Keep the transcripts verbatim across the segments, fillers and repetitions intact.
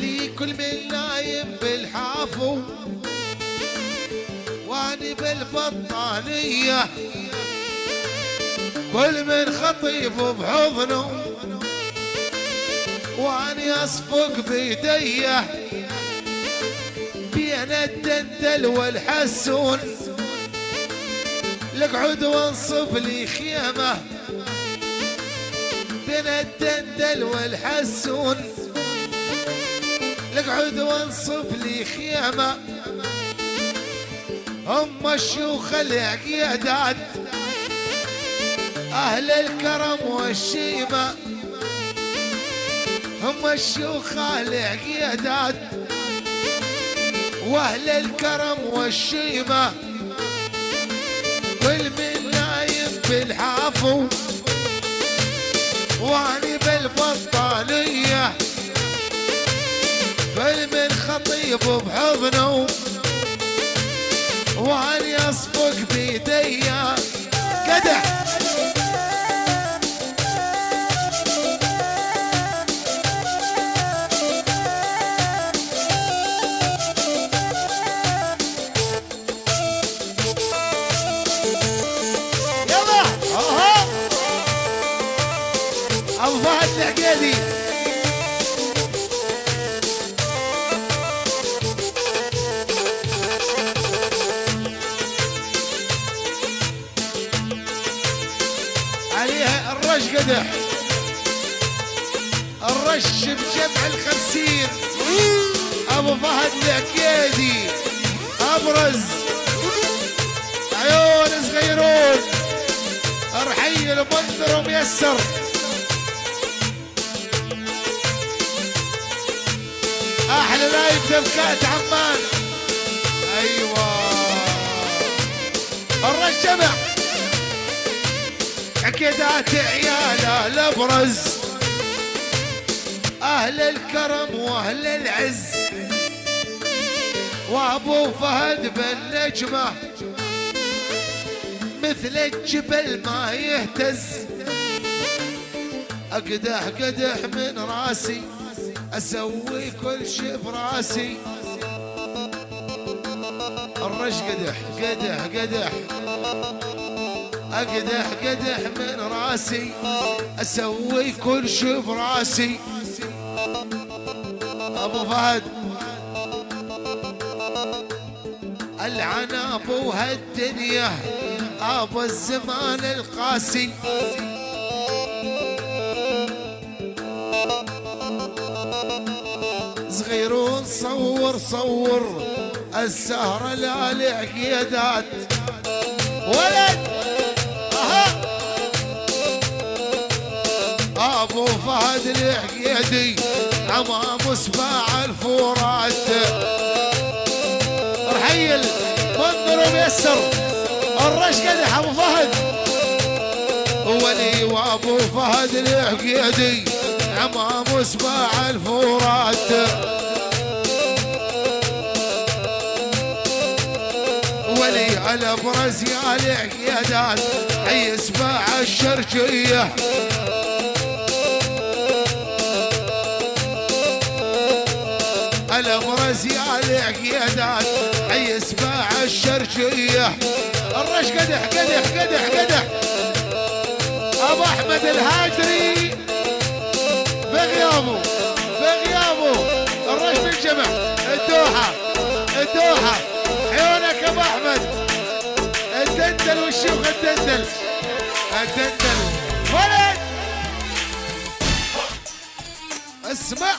ويلي كل من نايم بالحافو واني بالبطانية، كل من خطيب بحضنه واني اصفق بيديه، بين الدندل والحسون لقعد وانصب لي خيمه، بين الدندل والحسون لقعد وانصب لي خيمه، هم الشيوخ العقيادات اهل الكرم والشيمه، هم الشيوخ العقيادات واهل الكرم والشيمه، كل من نايم بالحافو واني بالبطانيه، كل من خطيب بحضنه واني اصفق بيديا. قدح يلا اها ابو فهد العقيدي عليها الرش قدح، الرش بجمع الخمسين ابو فهد العقيدي ابرز عيون صغيرون ارحي المنذر وميسر. احلى لايف دبكات عمان. ايوه الرش جمع عقيدات عياله الابرز اهل الكرم واهل العز، وابو فهد بالنجمه مثل الجبل ما يهتز، اقدح قدح من راسي اسوي كل شي براسي، الرش قدح قدح قدح اقدح قدح من راسي اسوي كل شي براسي. ابو فهد العناب وهالدنيا ابو الزمان القاسي، صغيرون صور صور السهرة لا العقيدات ولد اها ابو فهد العقيدي عمام سباع الفورات، رحيل منذر وميسر الرش قدح ابو فهد ولي وابو فهد العقيدي عمام سباع الفورات، ولي على برز يا العقيادات حي سباع الشرقيه، على برز يا العقيادات حي سباع الشرقيه. الرش قدح قدح قدح قدح ابو احمد الهاجري بغيابه بغيابه الرش بالجمع الدوحه الدوحه عيونك ابو احمد الدندل والشيوخ الدندل الدندل ولد اسمع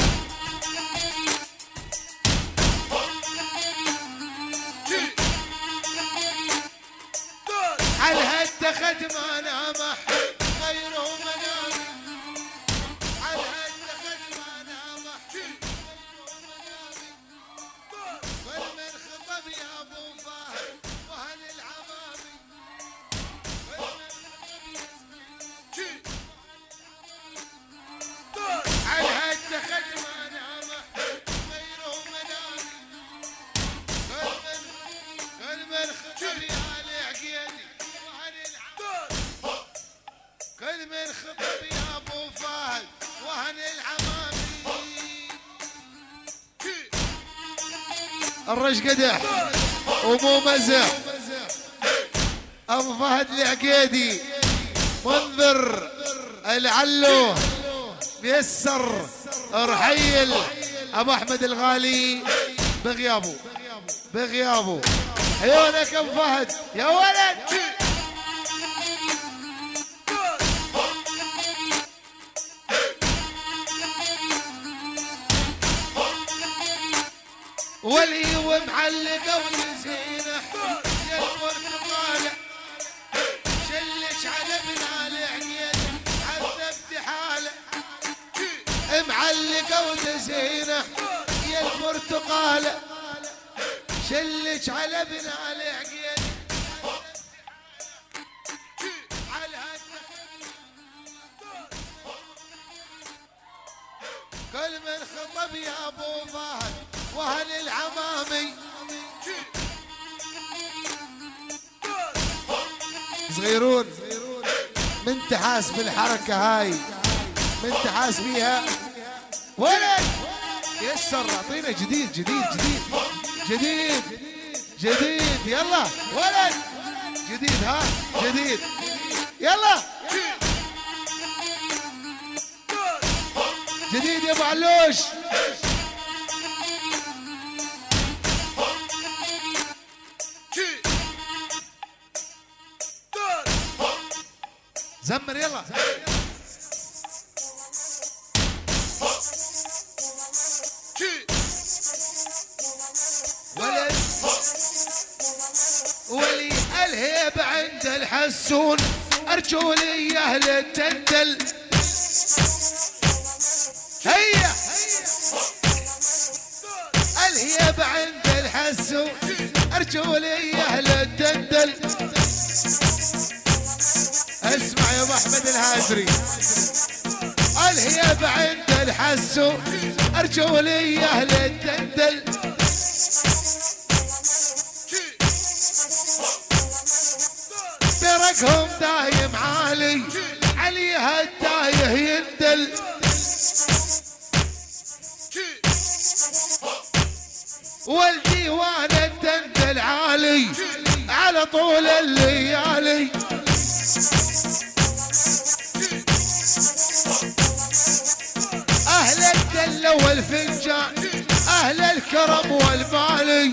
على هالتخت ما نامح غيره منامي، على هالتخت ما نامح غيره منامي، والمن خطب يا ابو فهد واهل العمامي، والمن خطب على هالتخت ما نامح غيره منامي، والمن والمن خطب يا العقيدي الرش قدح ومو مزح. ابو فهد العقيدي، منذر العلو، ميسر رحيل. ابو احمد الغالي بغيابه بغيابه. عيونك ابو فهد يا ولد. ولي ومعلقه وتزينه يا البرتقاله، شلش على بنال عقيد عذبت حاله. معلقه وتزينه يا البرتقاله، شلش على بنال عقيد على كل من خطب يا ابو فهد وهل العمامي. صغيرون من تحاس بالحركة هاي، من تحاس بيها ولد. يسر اعطينا جديد جديد جديد جديد جديد. يلا ولد جديد، ها جديد يلا جديد يا ابو علوش. زمر يلا. ولد ولي الهيبة عند الحسون، ارجولي اهل التندل. هيا الهيبة عند الحسون، ارجولي اهل التندل. اسمع يا ابو احمد الهادري، الهيبة عند الحسو، ارجولي اهل الدندل. برقهم دايم عالي، عليها التايه يندل. والديوان الدندل عالي على طول الليالي. أهل الدلة والفنجان، أهل الكرم والمالي.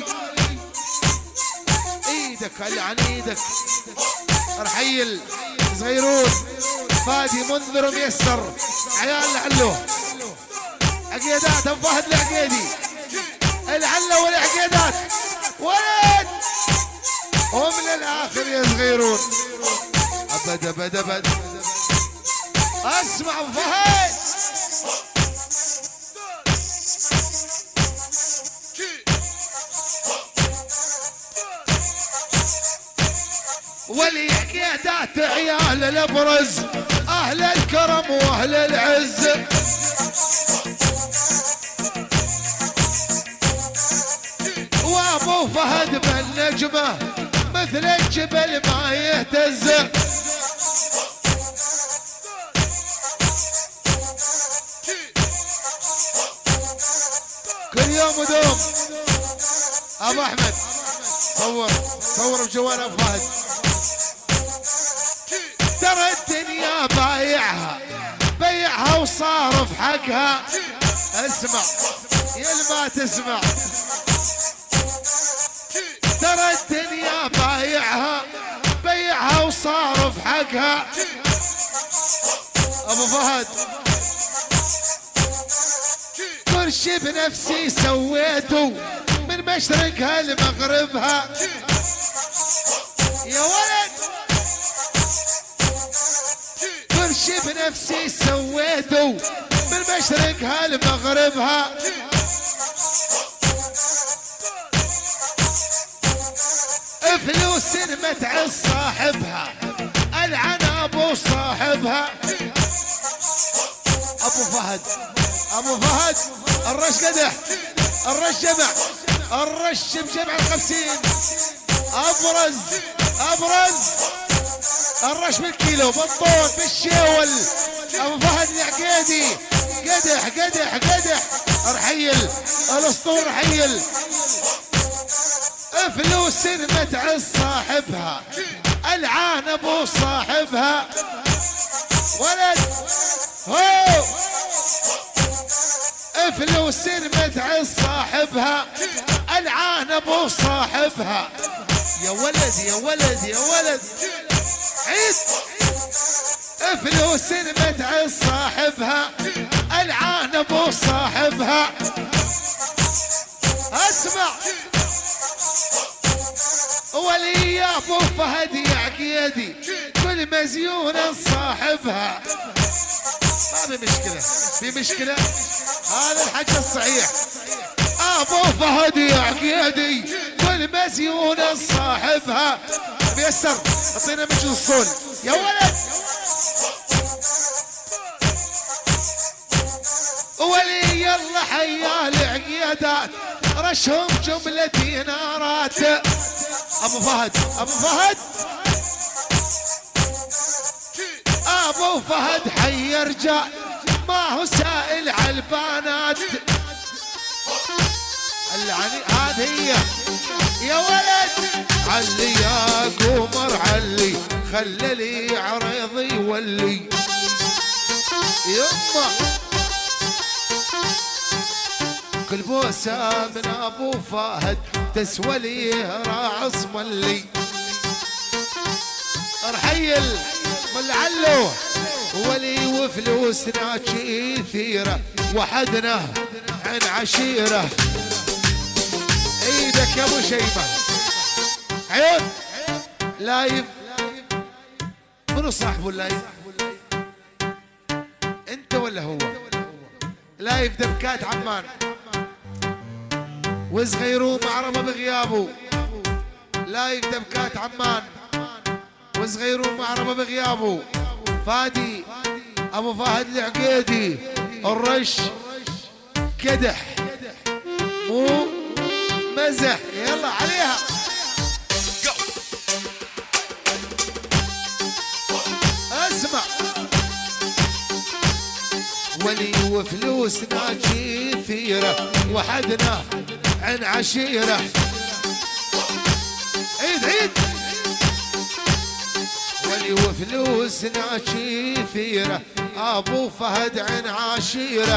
إيدك هل عن إيدك رحيل. صغيرون فادي منذر ميسر عيال العلو. عقيدات أبو فهد العقيدي، العلو والعقيدات ولد. ومن الآخر يا صغيرون أبد أبد أبد. اسمع أبو فهد ولي عقيدات عيال الابرز، اهل الكرم واهل العز. وابو فهد بالنجمه مثل الجبل ما يهتز. كل يوم ودوم. ابو احمد صور صور بجوال ابو فهد. ترى الدنيا بايعها بيعها وصارف حقها. اسمع يا ما تسمع، ترى الدنيا بايعها بيعها وصارف حقها. ابو فهد كل شي بنفسي سويته من مشرقها لمغربها. يا ولد كل شي بنفسي سويته من مشرقها لمغربها. فلوس متعس صاحبها، العن ابو صاحبها. ابو فهد ابو فهد الرش قدح، الرش جمع، الرش بجمع الخمسين. ابرز ابرز الرش بالكيلو بالطول بالشيول. ابو فهد العقيدي قدح قدح قدح. رحيل الاسطول رحيل فلوس متعس صاحبها العان ابو صاحبها ولد هو فلوس متعس صاحبها العان ابو صاحبها يا ولد يا ولد يا ولد عيد فلوس متعس صاحبها العان ابو صاحبها اسمع ولي يا ابو فهد يا عقيدي كل مزيون صاحبها ما في مشكله في مشكله هذا الحكي الصحيح ابو فهد يا عقيدي كل مزيون صاحبها ميسر اعطينا مجلس الصول يا ولد ولي يلا حيا العقيدات رشهم جملة دينارات ابو فهد ابو فهد ابو فهد حي رجال ما هو سائل على البنات اللعني هذه هي يا ولد علي يا قمر علي خلي لي عريضي ولي يما كل بوسه من ابو فهد تسوى لي راعص ملي رحيل من علو ولي وفلوسنا كثيره وحدنا عن عشيره ايدك يا ابو شيبه عيون لايف منو صاحبه اللايف انت ولا هو لايف دبكات عمان وصغيرون معربه بغيابه لايف دبكات عمان وصغيرون معربه بغيابه فادي ابو فهد العقيدي الرش كدح مو مزح يلا عليها اسمع ولي وفلوسنا كثيره وحدنا عن عشيره عيد عيد ولي وفلوسنا كثيره ابو فهد عن عشيره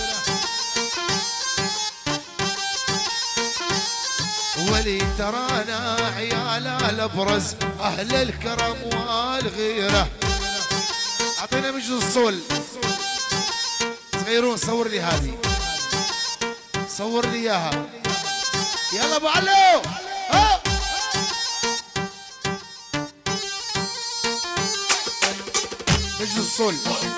ولي ترانا عيال الابرز اهل الكرم والغيره اعطينا مجلس الصول صغيرون صور لي هذه صور لي اياها يلا ابو علو ها مجلس الصول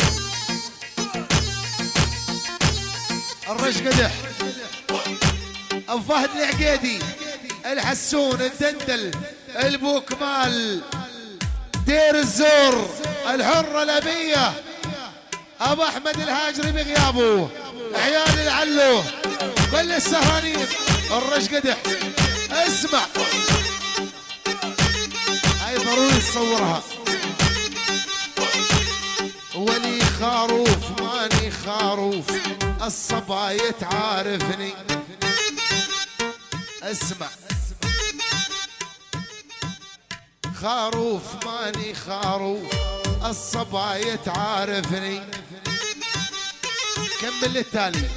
الرش قدح ابو فهد العقيدي الحسون الدندل البوكمال دير الزور الحرة الأبية ابو احمد الهاجري بغيابه عيال العلو كل السهرانين الرش قدح اسمع هاي ضروري تصورها ولي خروف ماني خروف الصبايا تعارفني اسمع خروف ماني خروف الصبايا تعارفني كمل التالي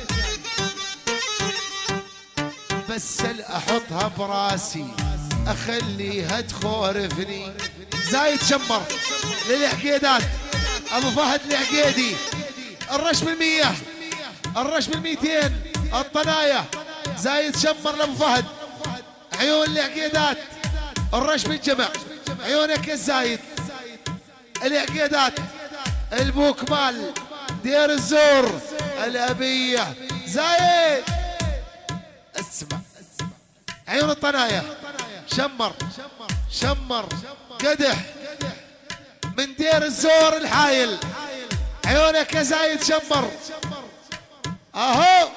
بس احطها براسي اخليها تخورفني زايد شمر للعقيدات ابو فهد العقيدي الرش بالمية الرش بالميتين الطناية زايد شمر لابو فهد عيون العقيدات الرش بالجمع عيونك الزايد العقيدات البوكمال دير الزور الأبية زايد اسمع عيون الطناية شمر شمر قدح من دير الزور الحايل عيونك يا زايد شمر اهو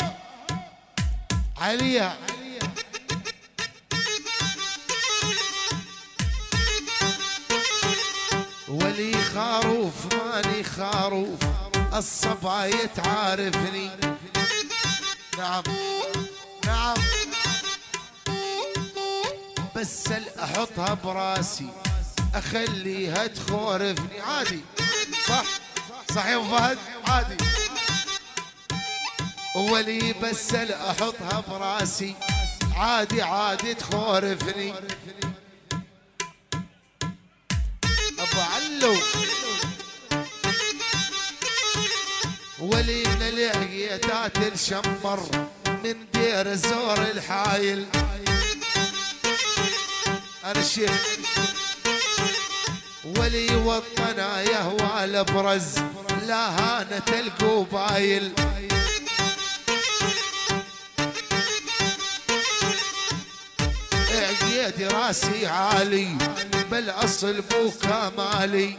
عليها ولي خروف ماني خروف الصبايا تعارفني نعم نعم بس احطها براسي اخليها تخورفني عادي. صح صح يا ابو فهد عادي. ولي بس احطها براسي عادي عادي تخورفني. ابو علو ولي من العقيدات الشمر من دير زور الحايل. انا الشيخ ولي والطنايا والبرز لا هانة القبايل. عقيدي راسي عالي بالاصل بو كمالي.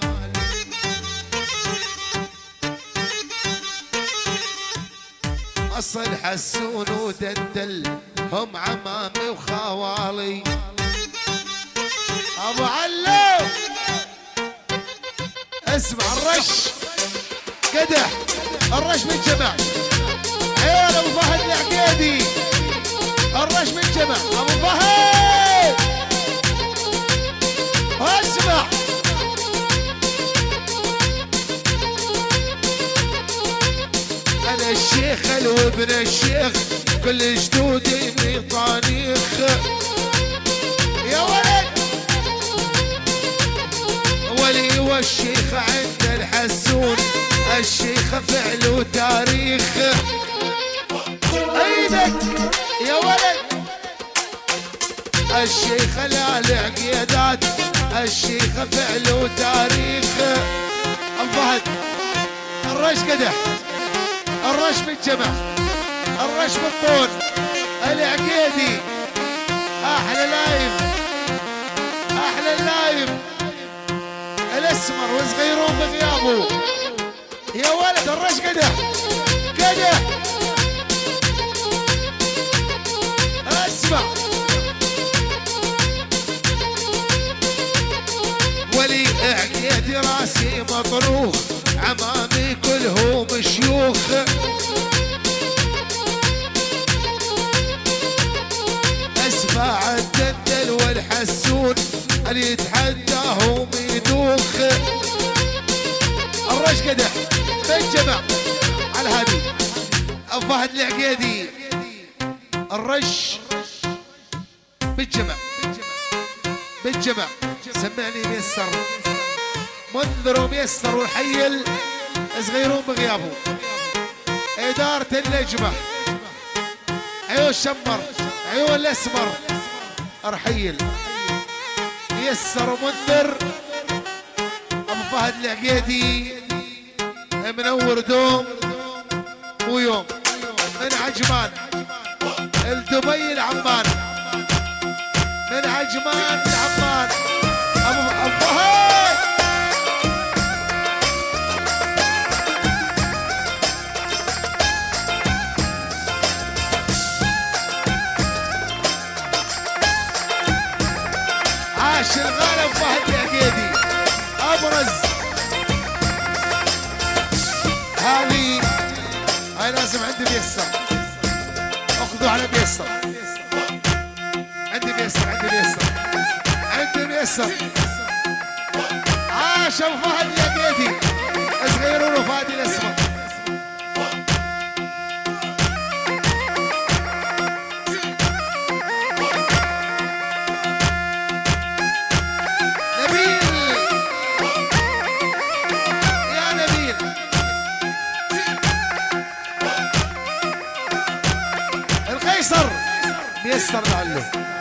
اصل حسون ودندل هم عمامي وخوالي. ابو علو اسمع الرش قدح الرش من جمع عيال ابو فهد العقيدي. الرش من جمع ابو فهد اسمع. انا الشيخ وابن الشيخ كل جدودي ميطانيخ. يا ولد ولي والشيخ عند الحسون الشيخ فعل وتاريخ. ايدك يا ولد الشيخ لا العقيدات الشيخ فعل وتاريخ. الفهد الرش قدح الرش بالجمع الرش بالطول العقيدي. احلى لايف احلى اللايف الاسمر وصغيرون بغيابه. يا ولد الرش قدح قدح اسمع. ولي عقيدي راسي مطروخ عمامي كلهم شيوخ. اسمع الدندل والحسون اللي يتحداهم يدوخ. الرش قدح بالجمع على هادي ابو فهد العقيدي. الرش بالجمع بالجمع سمعني ميسر منذر وميسر والحيل صغيرون بغيابه. إدارة اللجمة عيون شمر عيون الأسمر أرحيل ميسر ومنذر أبو فهد العقيدي منور دوم ويوم من عجمان الدبي العمان من عجمان العمان أبو فهد. عاش الغالب فهد العقيدي ابرز. هذه هاي لازم عندي ميسر اخذوا على ميسر. عندي ميسر عندي ميسر عندي ميسر. عاش ابو فهد العقيدي صغيرون وفادي الاسمر. ميسر لعله